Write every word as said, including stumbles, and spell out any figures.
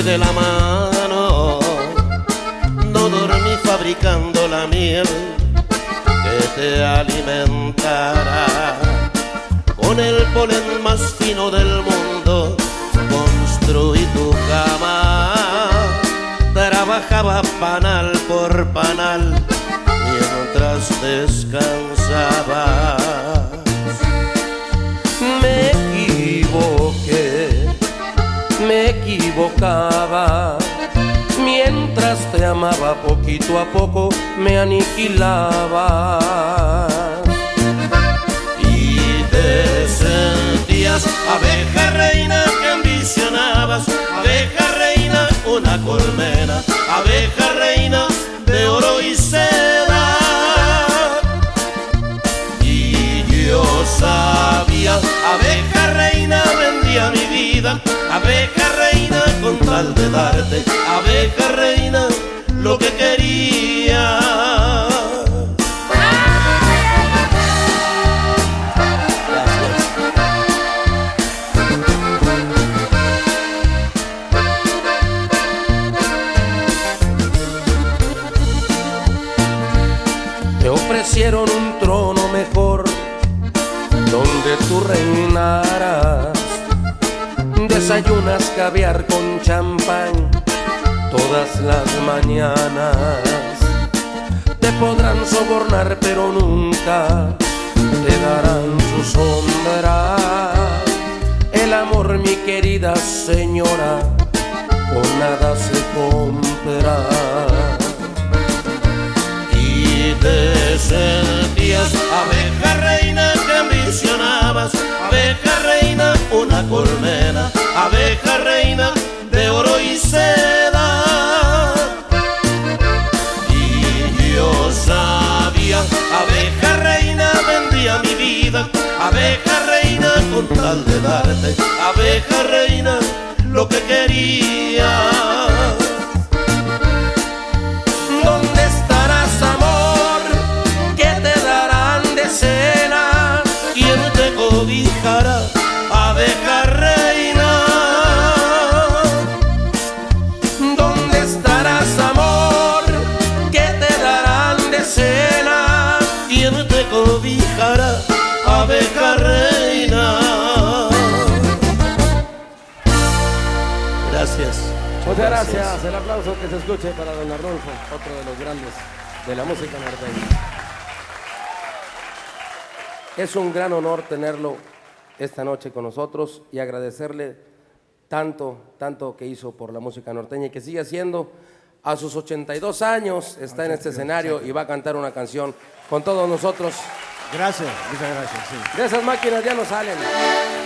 de la mano, no dormí fabricando la miel que te alimentará. Con el polen más fino del mundo construí tu cama. Trabajaba panal por panal mientras descansabas. Me equivoqué, me equivocaba. Mientras te amaba, poquito a poco me aniquilabas. Y te sentías abeja reina que ambicionabas, abeja reina, una colmena, abeja reina de oro y seda. Y yo sabía, abeja reina, vendía mi vida, abeja reina, con tal de darte, abeja reina, lo que quería. Te ofrecieron un trono mejor donde tú reinaras. Desayunas caviar con champán todas las mañanas. Te podrán sobornar pero nunca te darán su sombra. El amor, mi querida señora, con nada se compra. Y te sentías abeja reina que ambicionabas, abeja reina, una colmena, abeja reina de oro y seda. Y yo sabía, abeja reina, vendía mi vida, abeja reina, con tal de darte, abeja reina, lo que quería. ¿Dónde estarás, amor? ¿Qué te darán de cena? ¿Quién te cobijará, abeja reina? ¿Dónde estarás, amor? ¿Qué te darán de cena? ¿Quién te cobijará, abeja reina? Gracias. Muchas gracias. El aplauso que se escuche para don Arnulfo, otro de los grandes de la música norteña. Es un gran honor tenerlo esta noche con nosotros y agradecerle tanto, tanto que hizo por la música norteña y que sigue haciendo. A sus ochenta y dos años está en este escenario y va a cantar una canción con todos nosotros. Gracias, muchas gracias. Sí. De esas máquinas ya no salen.